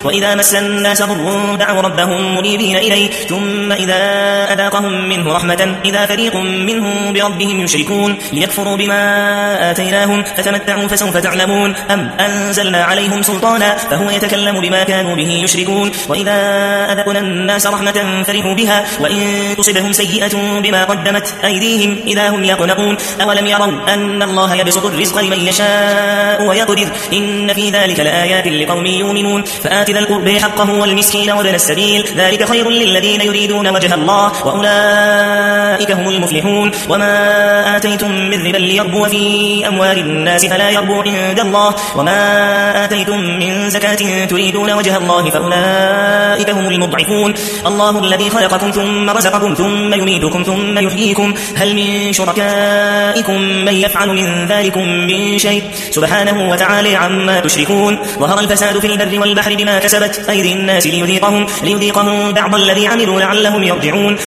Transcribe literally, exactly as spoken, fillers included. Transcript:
وإذا مس الناس ضر دعوا ربهم منيبين إليه ثم إذا أذاقهم منه رحمة إذا فريق منهم بربهم يشركون ليكفروا بما آتيناهم فتمتعوا فسوف تعلمون أم أنزلنا عليهم سلطانا فهو يتكلم بما كانوا به يشركون وإذا أذقنا الناس رحمة فرحوا بها وإن تصبهم سيئة بما قدمت أيديهم إذا هم يقنطون أولم يروا أن الله يبسط الرزق لمن يشاء ويقدر إن في ذلك لآيات لقوم يؤمنون فآت ذا القرب حقه والمسكين وابن السبيل ذلك خير للذين يريدون وجه الله وأولئك هم المفلحون وما آتيتم من ربا ليربو في أموال الناس فلا يربو عند الله وما آتيتم من زكاة تريدون وجه الله فأولئك هم المضعفون الله الذي خلقكم ثم رزقكم ثم يميتكم ثم يحييكم هل من شركائكم من يفعل من ذلكم من شيء سبحانه وتعالى عما تشركون ظهر الفساد في البر والبحر بما كسبت أيدي الناس ليذيقهم, ليذيقهم بعض الذي عملوا لعلهم يرجعون